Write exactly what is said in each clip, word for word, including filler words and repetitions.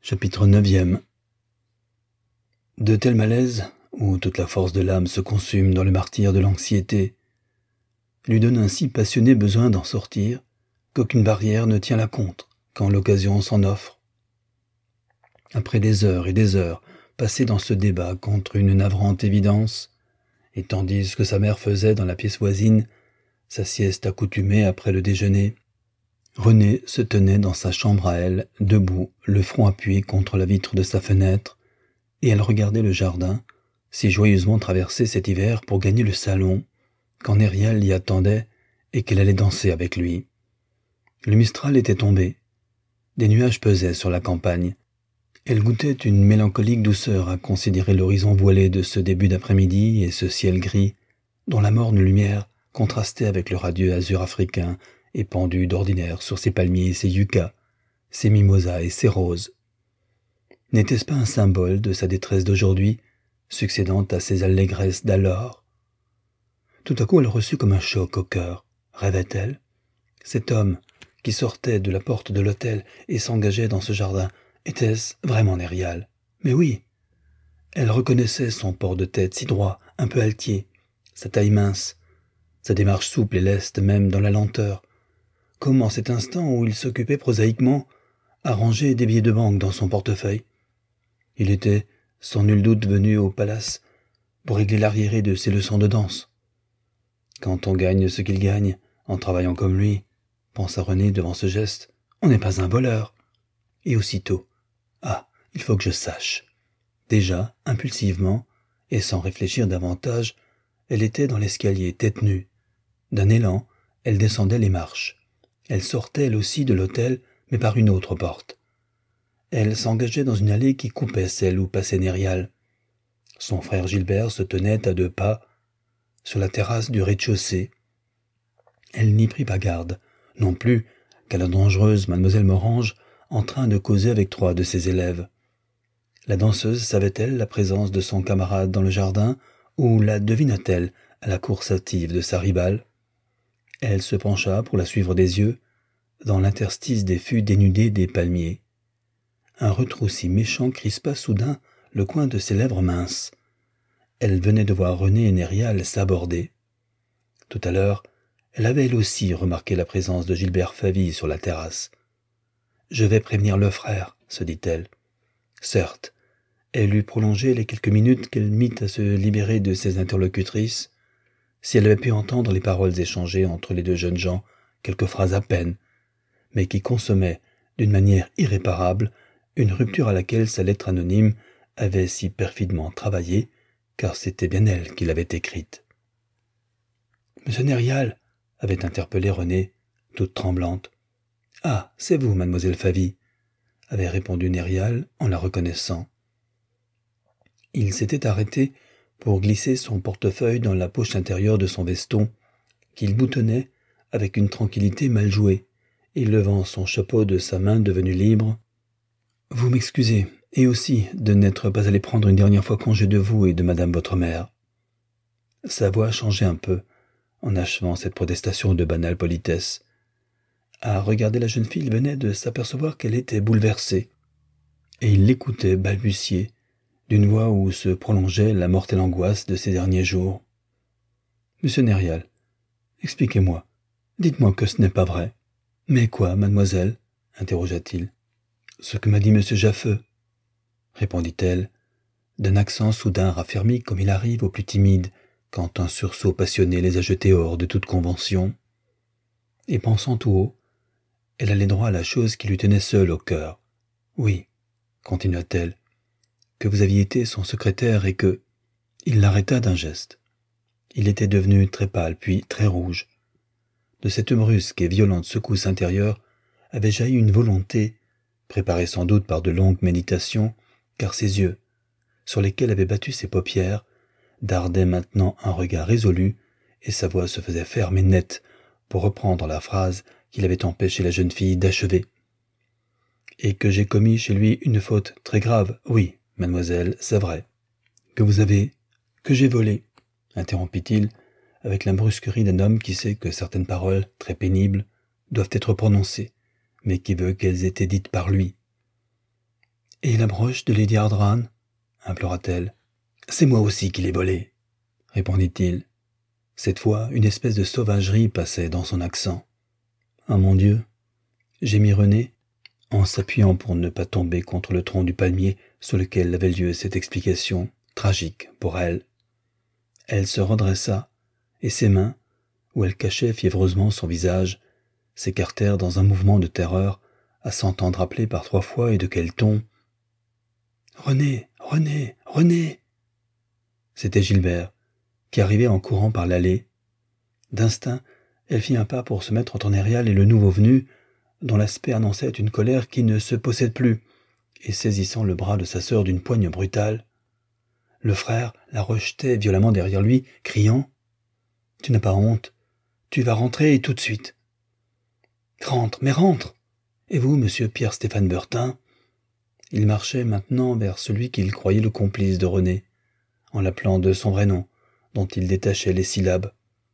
Chapitre neuvième. De tels malaises, où toute la force de l'âme se consume dans le martyre de l'anxiété, lui donnent un si passionné besoin d'en sortir, qu'aucune barrière ne tient la contre, quand l'occasion s'en offre. Après des heures et des heures passées dans ce débat contre une navrante évidence, et tandis que sa mère faisait dans la pièce voisine sa sieste accoutumée après le déjeuner, René se tenait dans sa chambre à elle, debout, le front appuyé contre la vitre de sa fenêtre, et elle regardait le jardin, si joyeusement traversé cet hiver pour gagner le salon, quand Nériel l'y attendait et qu'elle allait danser avec lui. Le Mistral était tombé. Des nuages pesaient sur la campagne. Elle goûtait une mélancolique douceur à considérer l'horizon voilé de ce début d'après-midi et ce ciel gris, dont la morne lumière contrastait avec le radieux azur africain épandu d'ordinaire sur ses palmiers et ses yuccas, ses mimosas et ses roses. N'était-ce pas un symbole de sa détresse d'aujourd'hui, succédant à ses allégresses d'alors? Tout à coup elle reçut comme un choc au cœur. Rêvait-elle? Cet homme qui sortait de la porte de l'hôtel et s'engageait dans ce jardin, était-ce vraiment Nériel? Mais oui! Elle reconnaissait son port de tête si droit, un peu altier, sa taille mince, sa démarche souple et leste même dans la lenteur, comme en cet instant où il s'occupait prosaïquement à ranger des billets de banque dans son portefeuille. Il était, sans nul doute, venu au palace pour régler l'arriéré de ses leçons de danse. Quand on gagne ce qu'il gagne, en travaillant comme lui, pensa René devant ce geste, on n'est pas un voleur. Et aussitôt, ah, il faut que je sache. Déjà, impulsivement, et sans réfléchir davantage, elle était dans l'escalier, tête nue. D'un élan, elle descendait les marches. Elle sortait elle aussi de l'hôtel, mais par une autre porte. Elle s'engageait dans une allée qui coupait celle où passait Nériel. Son frère Gilbert se tenait à deux pas, sur la terrasse du rez-de-chaussée. Elle n'y prit pas garde, non plus qu'à la dangereuse mademoiselle Morange, en train de causer avec trois de ses élèves. La danseuse savait-elle la présence de son camarade dans le jardin, ou la devina-t-elle à la course hâtive de sa rivale? Elle se pencha pour la suivre des yeux, dans l'interstice des fûts dénudés des palmiers. Un retroussi méchant crispa soudain le coin de ses lèvres minces. Elle venait de voir René et Nériel s'aborder. Tout à l'heure, elle avait elle aussi remarqué la présence de Gilbert Favy sur la terrasse. « Je vais prévenir le frère », se dit-elle. Certes, elle eût prolongé les quelques minutes qu'elle mit à se libérer de ses interlocutrices, si elle avait pu entendre les paroles échangées entre les deux jeunes gens, quelques phrases à peine, mais qui consommaient, d'une manière irréparable, une rupture à laquelle sa lettre anonyme avait si perfidement travaillé, car c'était bien elle qui l'avait écrite. « Monsieur Nériel » avait interpellé René, toute tremblante. « Ah, c'est vous, mademoiselle Favy » avait répondu Nériel en la reconnaissant. Il s'était arrêté pour glisser son portefeuille dans la poche intérieure de son veston, qu'il boutonnait avec une tranquillité mal jouée, et levant son chapeau de sa main devenue libre. « Vous m'excusez, et aussi de n'être pas allé prendre une dernière fois congé de vous et de madame votre mère. » Sa voix changeait un peu, en achevant cette protestation de banale politesse. À regarder la jeune fille, il venait de s'apercevoir qu'elle était bouleversée, et il l'écoutait balbutier, d'une voix où se prolongeait la mortelle angoisse de ces derniers jours. « Monsieur Nériel, expliquez-moi, dites-moi que ce n'est pas vrai. »« Mais quoi, mademoiselle ?» interrogea-t-il. « Ce que m'a dit monsieur Jaffeux, » répondit-elle, d'un accent soudain raffermi comme il arrive aux plus timides quand un sursaut passionné les a jetés hors de toute convention. Et pensant tout haut, elle allait droit à la chose qui lui tenait seule au cœur. « Oui, » continua-t-elle, que vous aviez été son secrétaire et que... » Il l'arrêta d'un geste. Il était devenu très pâle, puis très rouge. De cette brusque et violente secousse intérieure avait jailli une volonté, préparée sans doute par de longues méditations, car ses yeux, sur lesquels avaient battu ses paupières, dardaient maintenant un regard résolu, et sa voix se faisait ferme et nette pour reprendre la phrase qu'il avait empêché la jeune fille d'achever. « Et que j'ai commis chez lui une faute très grave, oui, mademoiselle, c'est vrai. Que vous avez... que j'ai volé, » interrompit-il, avec la brusquerie d'un homme qui sait que certaines paroles, très pénibles, doivent être prononcées, mais qui veut qu'elles aient été dites par lui. « Et la broche de Lady Ardran ?» implora-t-elle. « C'est moi aussi qui l'ai volée, » répondit-il. Cette fois, une espèce de sauvagerie passait dans son accent. « Ah mon Dieu !» gémit René, en s'appuyant pour ne pas tomber contre le tronc du palmier sur lequel avait lieu cette explication, tragique pour elle. Elle se redressa, et ses mains, où elle cachait fiévreusement son visage, s'écartèrent dans un mouvement de terreur, à s'entendre appeler par trois fois et de quel ton. « René, René, René !» C'était Gilbert, qui arrivait en courant par l'allée. D'instinct, elle fit un pas pour se mettre entre Nérial et le nouveau venu, dont l'aspect annonçait une colère qui ne se possède plus, et saisissant le bras de sa sœur d'une poigne brutale. Le frère la rejetait violemment derrière lui, criant « Tu n'as pas honte, tu vas rentrer et tout de suite. »« Rentre, mais rentre ! Et vous, monsieur Pierre-Stéphane Burtin ?» Il marchait maintenant vers celui qu'il croyait le complice de René, en l'appelant de son vrai nom, dont il détachait les syllabes.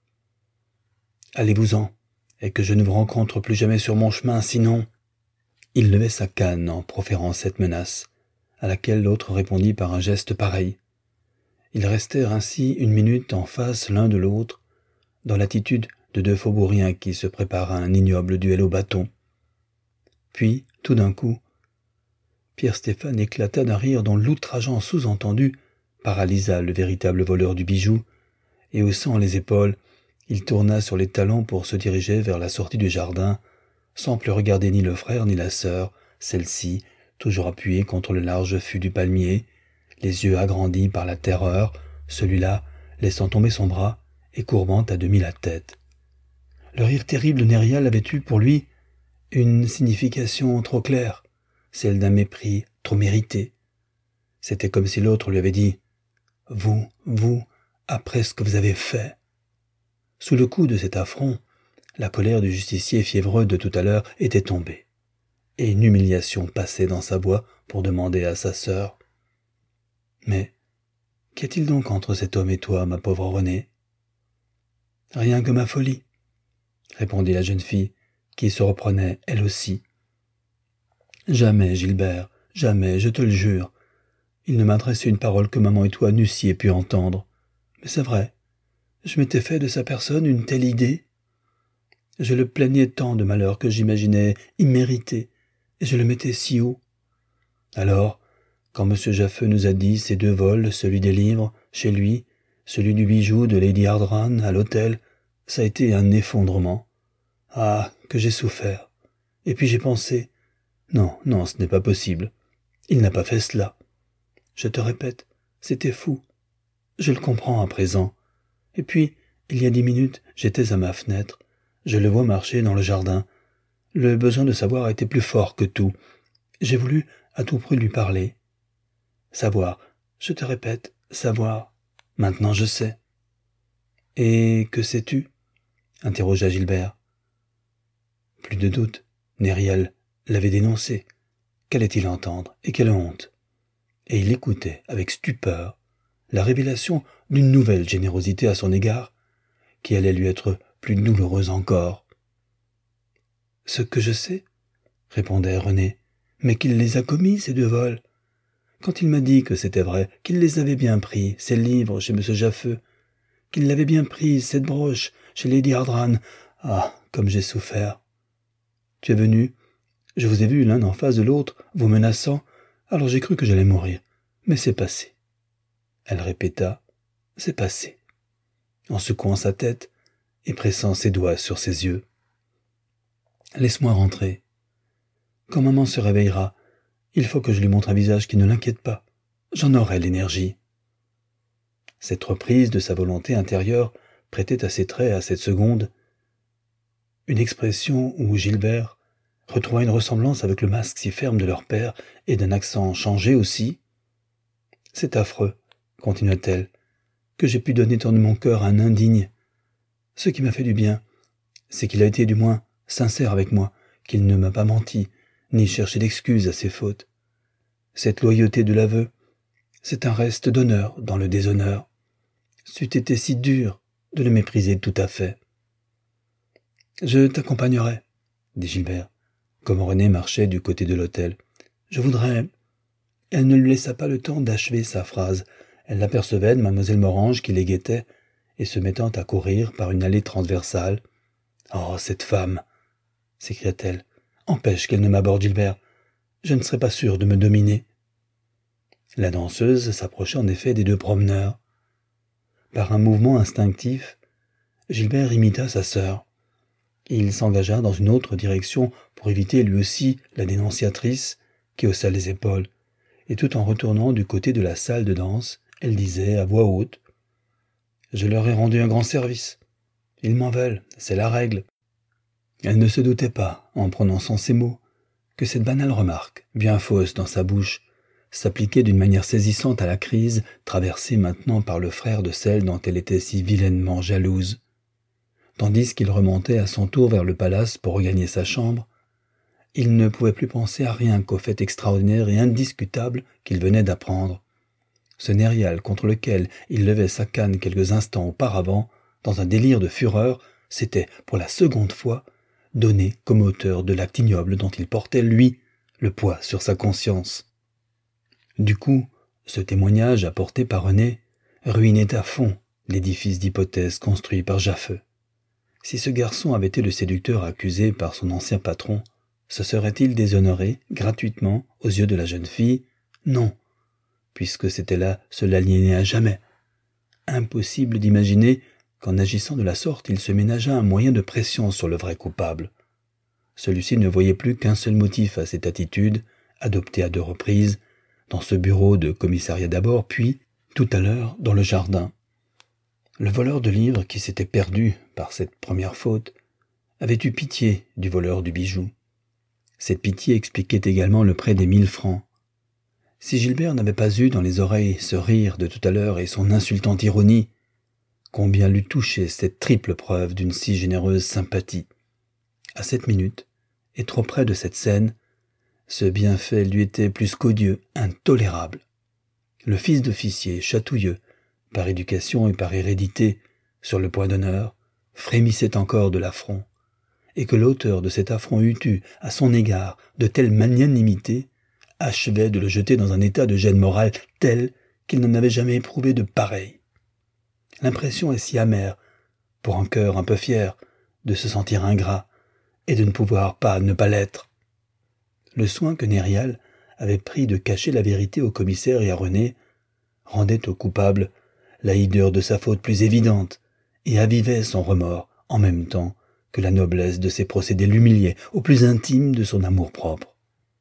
« Allez-vous-en, et que je ne vous rencontre plus jamais sur mon chemin, sinon... » Il levait sa canne en proférant cette menace, à laquelle l'autre répondit par un geste pareil. Ils restèrent ainsi une minute en face l'un de l'autre, dans l'attitude de deux faubouriens qui se préparent à un ignoble duel au bâton. Puis, tout d'un coup, Pierre-Stéphane éclata d'un rire dont l'outrageant sous-entendu paralysa le véritable voleur du bijou, et haussant les épaules, il tourna sur les talons pour se diriger vers la sortie du jardin, sans plus regarder ni le frère ni la sœur, celle-ci, toujours appuyée contre le large fût du palmier, les yeux agrandis par la terreur, celui-là laissant tomber son bras et courbant à demi la tête. Le rire terrible de Nérial avait eu pour lui une signification trop claire, celle d'un mépris trop mérité. C'était comme si l'autre lui avait dit « Vous, vous, après ce que vous avez fait !» Sous le coup de cet affront, la colère du justicier fiévreux de tout à l'heure était tombée, et une humiliation passait dans sa voix pour demander à sa sœur « Mais qu'y a-t-il donc entre cet homme et toi, ma pauvre Renée ?»« Rien que ma folie, » répondit la jeune fille, qui se reprenait elle aussi. « Jamais, Gilbert, jamais, je te le jure. Il ne m'a adressé une parole que maman et toi n'eussiez pu entendre. Mais c'est vrai, je m'étais fait de sa personne une telle idée. Je le plaignais tant de malheurs que j'imaginais immérités, et je le mettais si haut. Alors, quand M. Jaffeux nous a dit ces deux vols, celui des livres, chez lui, celui du bijou de Lady Ardran, à l'hôtel, ça a été un effondrement. Ah, que j'ai souffert. Et puis j'ai pensé, non, non, ce n'est pas possible. Il n'a pas fait cela. Je te répète, c'était fou. Je le comprends à présent. Et puis, il y a dix minutes, j'étais à ma fenêtre. Je le vois marcher dans le jardin. Le besoin de savoir était plus fort que tout. J'ai voulu à tout prix lui parler. Savoir, je te répète, savoir. Maintenant je sais. « Et que sais-tu » interrogea Gilbert. Plus de doute, Nérial l'avait dénoncé. Qu'allait-il entendre, et quelle honte! Et il écoutait, avec stupeur, la révélation d'une nouvelle générosité à son égard, qui allait lui être plus douloureuse encore. « Ce que je sais, » répondait René, « mais qu'il les a commis, ces deux vols. Quand il m'a dit que c'était vrai, qu'il les avait bien pris, ces livres, chez M. Jaffeux, qu'il l'avait bien pris, cette broche, chez Lady Ardran, ah, comme j'ai souffert. Tu es venu, je vous ai vu l'un en face de l'autre, vous menaçant, alors j'ai cru que j'allais mourir, mais c'est passé. » Elle répéta, « C'est passé », en secouant sa tête et pressant ses doigts sur ses yeux. « Laisse-moi rentrer. Quand maman se réveillera, il faut que je lui montre un visage qui ne l'inquiète pas. J'en aurai l'énergie. » Cette reprise de sa volonté intérieure prêtait à ses traits, à cette seconde, une expression où Gilbert retrouva une ressemblance avec le masque si ferme de leur père et d'un accent changé aussi. « C'est affreux, » continua-t-elle, « que j'ai pu donner tant de mon cœur à un indigne. Ce qui m'a fait du bien, c'est qu'il a été du moins sincère avec moi, qu'il ne m'a pas menti, ni cherché d'excuses à ses fautes. Cette loyauté de l'aveu, c'est un reste d'honneur dans le déshonneur. C'eût été si dur de le mépriser tout à fait. »« Je t'accompagnerai, » dit Gilbert, comme René marchait du côté de l'hôtel. « Je voudrais... Elle ne lui laissa pas le temps d'achever sa phrase. Elle l'apercevait de mademoiselle Morange qui les guettait, et se mettant à courir par une allée transversale. « Oh, cette femme !» s'écria-t-elle. « Empêche qu'elle ne m'aborde, Gilbert. Je ne serais pas sûre de me dominer. » La danseuse s'approchait en effet des deux promeneurs. Par un mouvement instinctif, Gilbert imita sa sœur. Il s'engagea dans une autre direction pour éviter lui aussi la dénonciatrice qui haussa les épaules, et tout en retournant du côté de la salle de danse, elle disait à voix haute « Je leur ai rendu un grand service. Ils m'en veulent, c'est la règle. » Elle ne se doutait pas, en prononçant ces mots, que cette banale remarque, bien fausse dans sa bouche, s'appliquait d'une manière saisissante à la crise traversée maintenant par le frère de celle dont elle était si vilainement jalouse. Tandis qu'il remontait à son tour vers le palace pour regagner sa chambre, il ne pouvait plus penser à rien qu'au fait extraordinaire et indiscutable qu'il venait d'apprendre. Ce Nérial contre lequel il levait sa canne quelques instants auparavant, dans un délire de fureur, s'était, pour la seconde fois, donné comme auteur de l'acte ignoble dont il portait, lui, le poids sur sa conscience. Du coup, ce témoignage apporté par René ruinait à fond l'édifice d'hypothèses construit par Jaffeux. Si ce garçon avait été le séducteur accusé par son ancien patron, se serait-il déshonoré gratuitement aux yeux de la jeune fille? Non, puisque c'était là se l'aliéner à jamais. Impossible d'imaginer qu'en agissant de la sorte, il se ménageât un moyen de pression sur le vrai coupable. Celui-ci ne voyait plus qu'un seul motif à cette attitude, adoptée à deux reprises, dans ce bureau de commissariat d'abord, puis, tout à l'heure, dans le jardin. Le voleur de livres qui s'était perdu par cette première faute avait eu pitié du voleur du bijou. Cette pitié expliquait également le prêt des mille francs. Si Gilbert n'avait pas eu dans les oreilles ce rire de tout à l'heure et son insultante ironie, combien l'eût touché cette triple preuve d'une si généreuse sympathie. À cette minute, et trop près de cette scène, ce bienfait lui était plus qu'odieux, intolérable. Le fils d'officier, chatouilleux, par éducation et par hérédité, sur le point d'honneur, frémissait encore de l'affront, et que l'auteur de cet affront eût eu, à son égard, de telles magnanimités, achevait de le jeter dans un état de gêne morale tel qu'il n'en avait jamais éprouvé de pareil. L'impression est si amère, pour un cœur un peu fier, de se sentir ingrat, et de ne pouvoir pas ne pas l'être. Le soin que Nérial avait pris de cacher la vérité au commissaire et à René rendait au coupable la hideur de sa faute plus évidente et avivait son remords en même temps que la noblesse de ses procédés l'humiliait au plus intime de son amour-propre.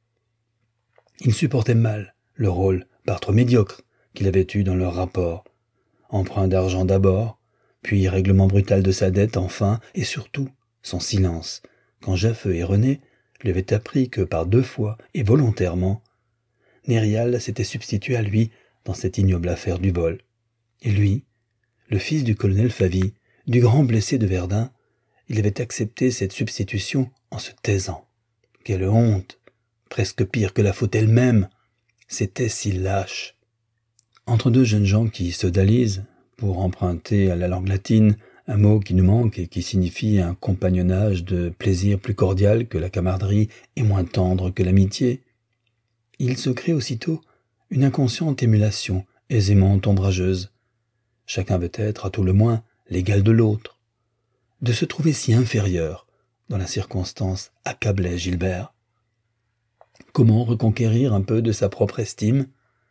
Il supportait mal le rôle par trop médiocre qu'il avait eu dans leur rapport. Emprunt d'argent d'abord, puis règlement brutal de sa dette enfin, et surtout son silence, quand Jaffeux et René lui avaient appris que par deux fois, et volontairement, Nérial s'était substitué à lui dans cette ignoble affaire du vol. Et lui, le fils du colonel Favy, du grand blessé de Verdun, il avait accepté cette substitution en se taisant. Quelle honte! Presque pire que la faute elle-même. C'était si lâche. Entre deux jeunes gens qui sodalisent, pour emprunter à la langue latine un mot qui nous manque et qui signifie un compagnonnage de plaisir plus cordial que la camaraderie et moins tendre que l'amitié, il se crée aussitôt une inconsciente émulation aisément ombrageuse. Chacun veut être, à tout le moins, l'égal de l'autre. De se trouver si inférieur, dans la circonstance, accablait Gilbert. Comment reconquérir un peu de sa propre estime ?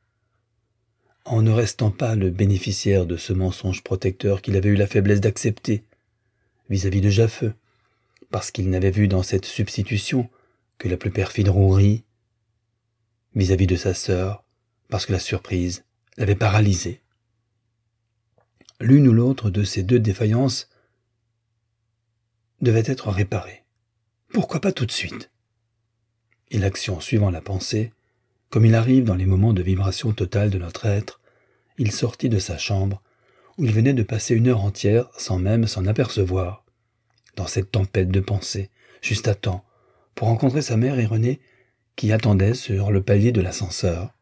En ne restant pas le bénéficiaire de ce mensonge protecteur qu'il avait eu la faiblesse d'accepter vis-à-vis de Jaffeux, parce qu'il n'avait vu dans cette substitution que la plus perfide rouerie, vis-à-vis de sa sœur, parce que la surprise l'avait paralysé. L'une ou l'autre de ces deux défaillances devait être réparée. Pourquoi pas tout de suite ? Et l'action suivant la pensée, comme il arrive dans les moments de vibration totale de notre être, il sortit de sa chambre, où il venait de passer une heure entière sans même s'en apercevoir, dans cette tempête de pensées, juste à temps, pour rencontrer sa mère et René, qui attendaient sur le palier de l'ascenseur.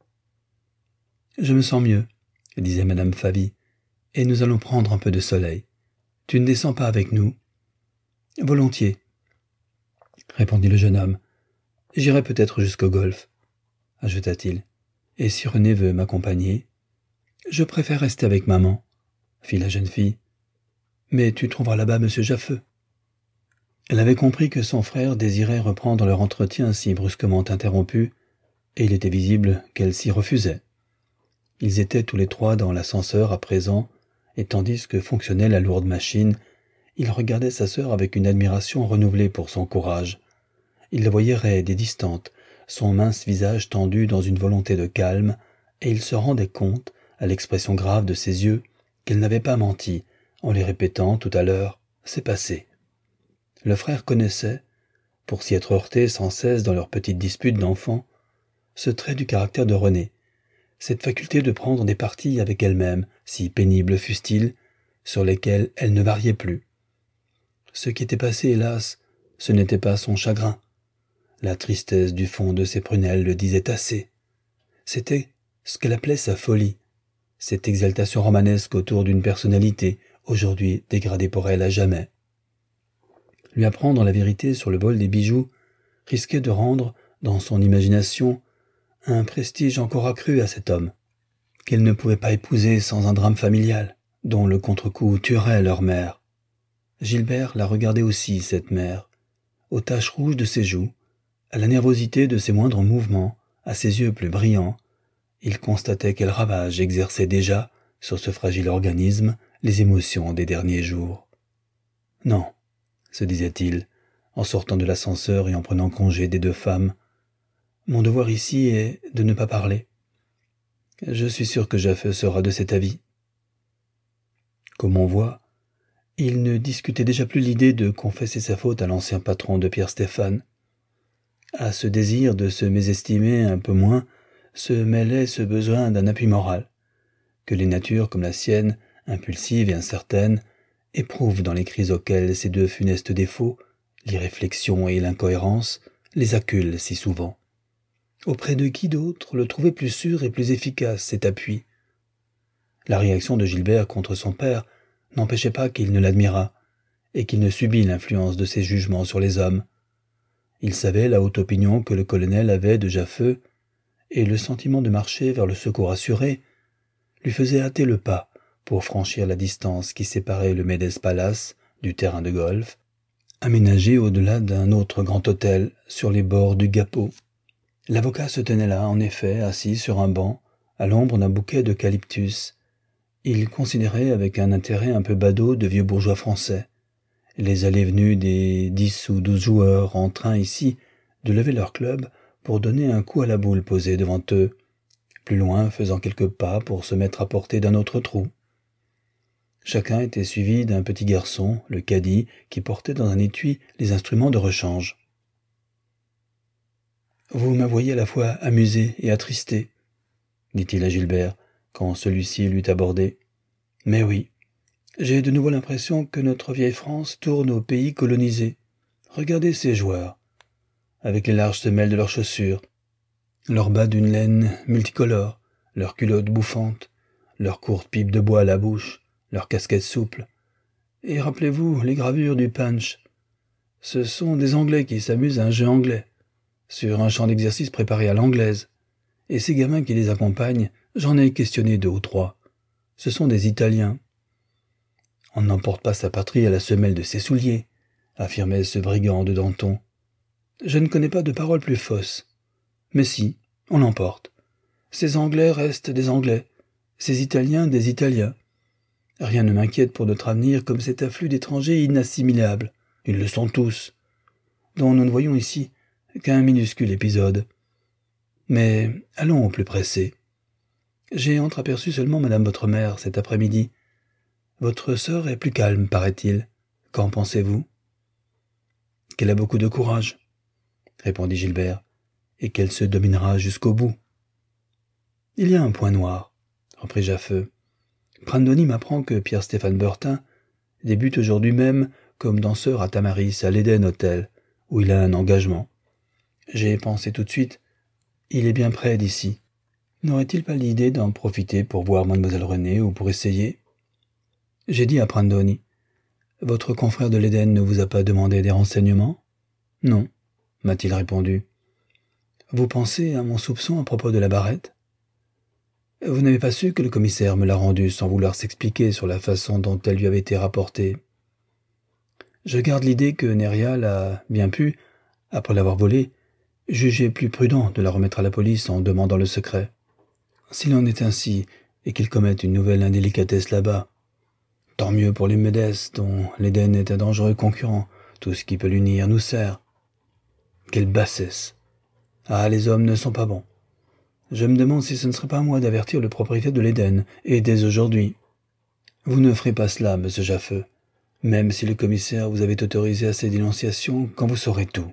« Je me sens mieux, » disait madame Favy, « et nous allons prendre un peu de soleil. Tu ne descends pas avec nous ?»« Volontiers, » répondit le jeune homme. « J'irai peut-être jusqu'au golfe, ajouta-t-il, Et si René veut m'accompagner, je préfère rester avec maman, fit la jeune fille. Mais tu trouveras là-bas monsieur Jaffeux. Elle avait compris que son frère désirait reprendre leur entretien si brusquement interrompu, et il était visible qu'elle s'y refusait. Ils étaient tous les trois dans l'ascenseur à présent, et tandis que fonctionnait la lourde machine, il regardait sa sœur avec une admiration renouvelée pour son courage. Il la voyait raide et distante, son mince visage tendu dans une volonté de calme, et il se rendait compte, à l'expression grave de ses yeux, qu'elle n'avait pas menti, en lui répétant tout à l'heure « c'est passé ». Le frère connaissait, pour s'y être heurté sans cesse dans leurs petites disputes d'enfants, ce trait du caractère de René, cette faculté de prendre des partis avec elle-même, si pénibles fussent-ils, sur lesquels elle ne variait plus. Ce qui était passé, hélas, ce n'était pas son chagrin. La tristesse du fond de ses prunelles le disait assez. C'était ce qu'elle appelait sa folie, cette exaltation romanesque autour d'une personnalité, aujourd'hui dégradée pour elle à jamais. Lui apprendre la vérité sur le vol des bijoux risquait de rendre, dans son imagination, un prestige encore accru à cet homme, qu'elle ne pouvait pas épouser sans un drame familial, dont le contre-coup tuerait leur mère. Gilbert la regardait aussi, cette mère, aux taches rouges de ses joues, à la nervosité de ses moindres mouvements, à ses yeux plus brillants. Il constatait quel ravage exerçait déjà, sur ce fragile organisme, les émotions des derniers jours. Non, se disait-il, en sortant de l'ascenseur et en prenant congé des deux femmes. Mon devoir ici est de ne pas parler. Je suis sûr que Jaffeux sera de cet avis. Comme on voit, il ne discutait déjà plus l'idée de confesser sa faute à l'ancien patron de Pierre Stéphane. À ce désir de se mésestimer un peu moins se mêlait ce besoin d'un appui moral, que les natures comme la sienne, impulsives et incertaines, éprouvent dans les crises auxquelles ces deux funestes défauts, l'irréflexion et l'incohérence, les acculent si souvent. Auprès de qui d'autre le trouvait plus sûr et plus efficace cet appui? La réaction de Gilbert contre son père n'empêchait pas qu'il ne l'admirât, et qu'il ne subît l'influence de ses jugements sur les hommes. Il savait la haute opinion que le colonel avait de Jaffeux, et le sentiment de marcher vers le secours assuré lui faisait hâter le pas pour franchir la distance qui séparait le Médès Palace du terrain de golf, aménagé au-delà d'un autre grand hôtel sur les bords du Gapeau. L'avocat se tenait là, en effet, assis sur un banc, à l'ombre d'un bouquet d'eucalyptus. Il considérait avec un intérêt un peu badaud de vieux bourgeois français les allées-venues des dix ou douze joueurs en train ici de lever leur club pour donner un coup à la boule posée devant eux, plus loin faisant quelques pas pour se mettre à portée d'un autre trou. Chacun était suivi d'un petit garçon, le caddie, qui portait dans un étui les instruments de rechange. « Vous me voyez à la fois amusé et attristé, » dit-il à Gilbert, quand celui-ci l'eut abordé. « Mais oui, j'ai de nouveau l'impression que notre vieille France tourne au pays colonisé. Regardez ces joueurs, avec les larges semelles de leurs chaussures, leurs bas d'une laine multicolore, leurs culottes bouffantes, leurs courtes pipes de bois à la bouche, leurs casquettes souples. Et rappelez-vous les gravures du punch. Ce sont des Anglais qui s'amusent à un jeu anglais, sur un champ d'exercice préparé à l'anglaise. Et ces gamins qui les accompagnent, j'en ai questionné deux ou trois. Ce sont des Italiens. On n'emporte pas sa patrie à la semelle de ses souliers, affirmait ce brigand de Danton. Je ne connais pas de parole plus fausse. Mais si, on l'emporte. Ces Anglais restent des Anglais, ces Italiens des Italiens. Rien ne m'inquiète pour notre avenir comme cet afflux d'étrangers inassimilables. Ils le sont tous, dont nous ne voyons ici qu'un minuscule épisode. Mais allons au plus pressé. J'ai entreaperçu seulement madame votre mère cet après-midi. Votre sœur est plus calme, paraît-il. Qu'en pensez-vous ? Qu'elle a beaucoup de courage, répondit Gilbert, et qu'elle se dominera jusqu'au bout. Il y a un point noir, reprit Jaffeux. Prandoni m'apprend que Pierre-Stéphane Bertin débute aujourd'hui même comme danseur à Tamaris, à l'Eden Hotel, où il a un engagement. J'ai pensé tout de suite, il est bien près d'ici. N'aurait-il pas l'idée d'en profiter pour voir mademoiselle Renée ou pour essayer ? J'ai dit à Prandoni, « Votre confrère de l'Éden ne vous a pas demandé des renseignements ?»« Non, m'a-t-il répondu. »« Vous pensez à mon soupçon à propos de la barrette ? Vous n'avez pas su que le commissaire me l'a rendue sans vouloir s'expliquer sur la façon dont elle lui avait été rapportée. Je garde l'idée que Nérial a bien pu, après l'avoir volée, juger plus prudent de la remettre à la police en demandant le secret. S'il en est ainsi, et qu'il commette une nouvelle indélicatesse là-bas, tant mieux pour les Médès, dont l'Éden est un dangereux concurrent. Tout ce qui peut l'unir nous sert. Quelle bassesse! Ah, les hommes ne sont pas bons. Je me demande si ce ne serait pas à moi d'avertir le propriétaire de l'Éden, et dès aujourd'hui. Vous ne ferez pas cela, monsieur Jaffeux, même si le commissaire vous avait autorisé à ces dénonciations quand vous saurez tout.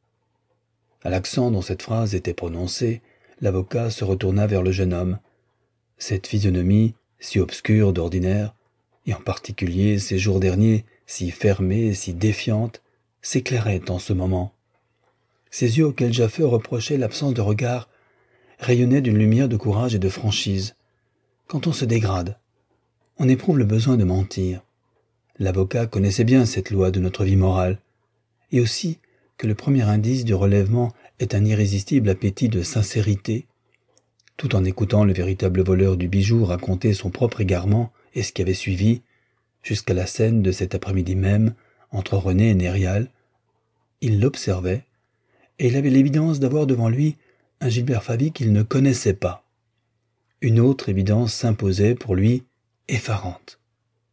À l'accent dont cette phrase était prononcée, l'avocat se retourna vers le jeune homme. Cette physionomie, si obscure d'ordinaire, et en particulier ces jours derniers, si fermée et si défiante, s'éclairait en ce moment. Ses yeux auxquels Jaffeux reprochait l'absence de regard rayonnaient d'une lumière de courage et de franchise. Quand on se dégrade, on éprouve le besoin de mentir. L'avocat connaissait bien cette loi de notre vie morale, et aussi que le premier indice du relèvement est un irrésistible appétit de sincérité. Tout en écoutant le véritable voleur du bijou raconter son propre égarement et ce qui avait suivi, jusqu'à la scène de cet après-midi même, entre René et Nérial, il l'observait, et il avait l'évidence d'avoir devant lui un Gilbert Favy qu'il ne connaissait pas. Une autre évidence s'imposait pour lui, effarante.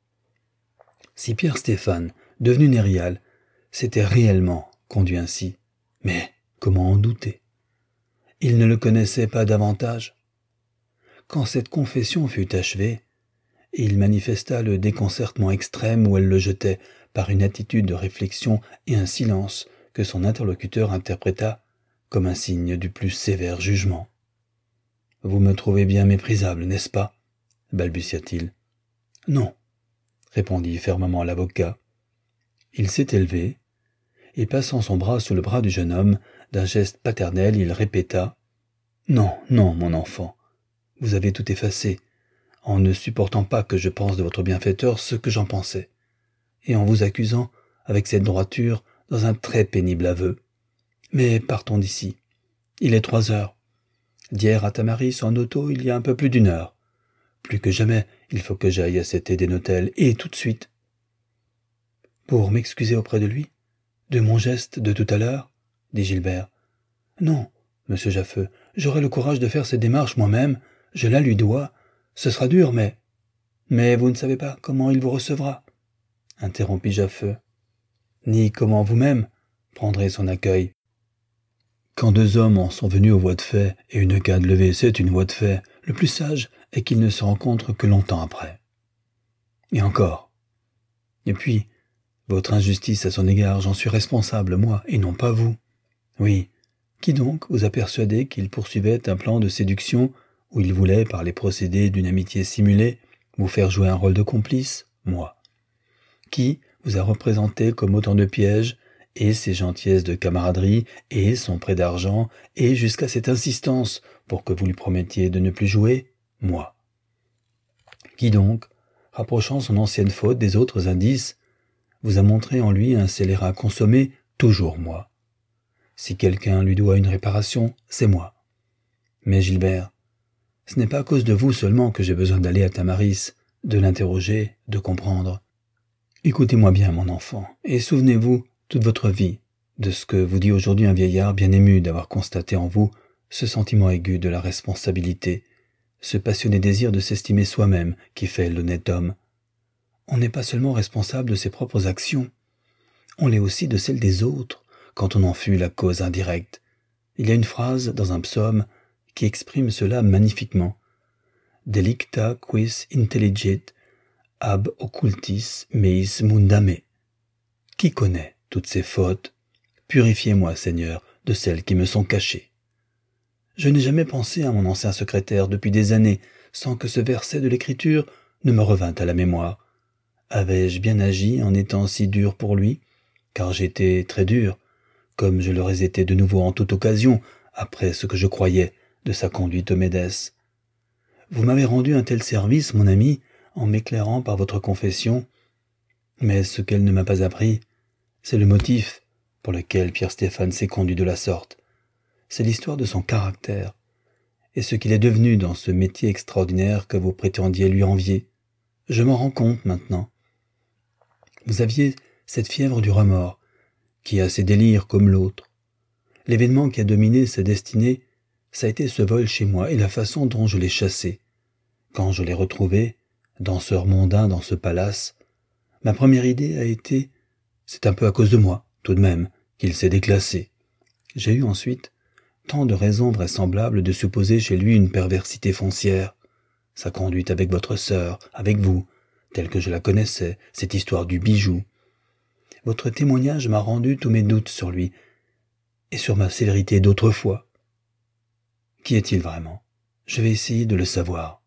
Si Pierre Stéphane, devenu Nérial, s'était réellement conduit ainsi, mais comment en douter? Il ne le connaissait pas davantage. Quand cette confession fut achevée, il manifesta le déconcertement extrême où elle le jetait par une attitude de réflexion et un silence que son interlocuteur interpréta comme un signe du plus sévère jugement. « Vous me trouvez bien méprisable, n'est-ce pas ?» balbutia-t-il. « Non, » répondit fermement l'avocat. Il s'est élevé, et passant son bras sous le bras du jeune homme, d'un geste paternel, il répéta « Non, non, mon enfant, vous avez tout effacé, en ne supportant pas que je pense de votre bienfaiteur ce que j'en pensais, et en vous accusant, avec cette droiture, dans un très pénible aveu. Mais partons d'ici. Il est trois heures. D'hier à Tamaris en auto, il y a un peu plus d'une heure. Plus que jamais, il faut que j'aille à cet Éden Hôtel, et tout de suite. » Pour m'excuser auprès de lui, de mon geste de tout à l'heure, dit Gilbert. « Non, monsieur Jaffeux, j'aurai le courage de faire cette démarche moi-même, je la lui dois. Ce sera dur, mais... »« Mais vous ne savez pas comment il vous recevra, » interrompit Jaffeux, « ni comment vous-même prendrez son accueil. Quand deux hommes en sont venus aux voies de fait, et une canne levée, c'est une voie de fait, le plus sage est qu'ils ne se rencontrent que longtemps après. Et encore. Et puis, votre injustice à son égard, j'en suis responsable, moi, et non pas vous. Oui, qui donc vous a persuadé qu'il poursuivait un plan de séduction où il voulait, par les procédés d'une amitié simulée, vous faire jouer un rôle de complice? Moi. Qui vous a représenté comme autant de pièges, et ses gentillesses de camaraderie, et son prêt d'argent, et jusqu'à cette insistance pour que vous lui promettiez de ne plus jouer? Moi. Qui donc, rapprochant son ancienne faute des autres indices, vous a montré en lui un scélérat consommé? Toujours moi. Si quelqu'un lui doit une réparation, c'est moi. Mais Gilbert, ce n'est pas à cause de vous seulement que j'ai besoin d'aller à Tamaris, de l'interroger, de comprendre. Écoutez-moi bien, mon enfant, et souvenez-vous toute votre vie de ce que vous dit aujourd'hui un vieillard bien ému d'avoir constaté en vous ce sentiment aigu de la responsabilité, ce passionné désir de s'estimer soi-même qui fait l'honnête homme. On n'est pas seulement responsable de ses propres actions, on l'est aussi de celles des autres, quand on en fut la cause indirecte. Il y a une phrase dans un psaume qui exprime cela magnifiquement. « Delicta quis intelligit ab occultis meis mundame » Qui connaît toutes ces fautes? Purifiez-moi, Seigneur, de celles qui me sont cachées. Je n'ai jamais pensé à mon ancien secrétaire depuis des années, sans que ce verset de l'Écriture ne me revînt à la mémoire. Avais-je bien agi en étant si dur pour lui? Car j'étais très dur, comme je l'aurais été de nouveau en toute occasion, après ce que je croyais de sa conduite aux Médès. Vous m'avez rendu un tel service, mon ami, en m'éclairant par votre confession, mais ce qu'elle ne m'a pas appris, c'est le motif pour lequel Pierre Stéphane s'est conduit de la sorte. C'est l'histoire de son caractère, et ce qu'il est devenu dans ce métier extraordinaire que vous prétendiez lui envier. Je m'en rends compte maintenant. Vous aviez cette fièvre du remords, qui a ses délires comme l'autre. L'événement qui a dominé sa destinée, ça a été ce vol chez moi et la façon dont je l'ai chassé. Quand je l'ai retrouvé, danseur mondain dans ce palace, ma première idée a été « c'est un peu à cause de moi, tout de même, qu'il s'est déclassé ». J'ai eu ensuite tant de raisons vraisemblables de supposer chez lui une perversité foncière. Sa conduite avec votre sœur, avec vous, telle que je la connaissais, cette histoire du bijou. Votre témoignage m'a rendu tous mes doutes sur lui, et sur ma sévérité d'autrefois. Qui est-il vraiment? Je vais essayer de le savoir.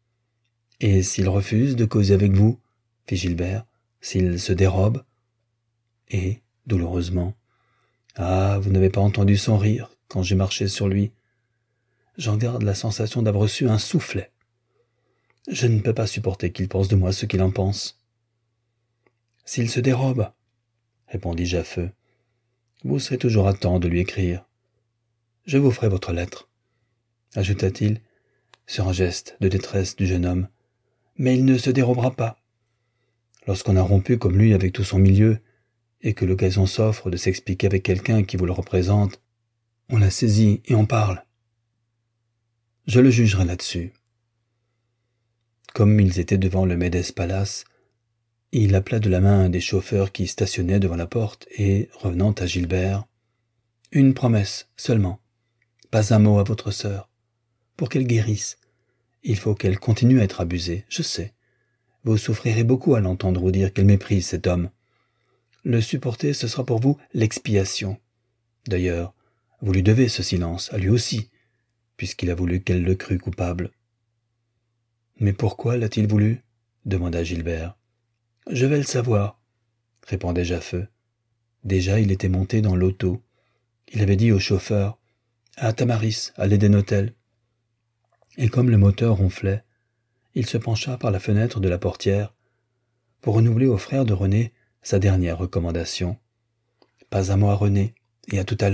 Et s'il refuse de causer avec vous, fit Gilbert, s'il se dérobe? Et, douloureusement, ah, vous n'avez pas entendu son rire quand j'ai marché sur lui. J'en garde la sensation d'avoir reçu un soufflet. Je ne peux pas supporter qu'il pense de moi ce qu'il en pense. S'il se dérobe, répondis-je à feu, vous serez toujours à temps de lui écrire. Je vous ferai votre lettre, ajouta-t-il, sur un geste de détresse du jeune homme. Mais il ne se dérobera pas. Lorsqu'on a rompu comme lui avec tout son milieu, et que l'occasion s'offre de s'expliquer avec quelqu'un qui vous le représente, on la saisit et on parle. Je le jugerai là-dessus. Comme ils étaient devant le Medes Palace, il appela de la main un des chauffeurs qui stationnaient devant la porte et, revenant à Gilbert, « Une promesse seulement, pas un mot à votre sœur. Pour qu'elle guérisse, il faut qu'elle continue à être abusée, je sais. Vous souffrirez beaucoup à l'entendre vous dire qu'elle méprise cet homme. Le supporter, ce sera pour vous l'expiation. D'ailleurs, vous lui devez ce silence, à lui aussi, puisqu'il a voulu qu'elle le crût coupable. » « Mais pourquoi l'a-t-il voulu » demanda Gilbert. « Je vais le savoir, » répondais-je à feu. Déjà il était monté dans l'auto. Il avait dit au chauffeur « À Tamaris, à l'Eden Hotel ». Et comme le moteur ronflait, il se pencha par la fenêtre de la portière pour renouveler au frère de René sa dernière recommandation. « Pas un mot à René, et à tout à l'heure. »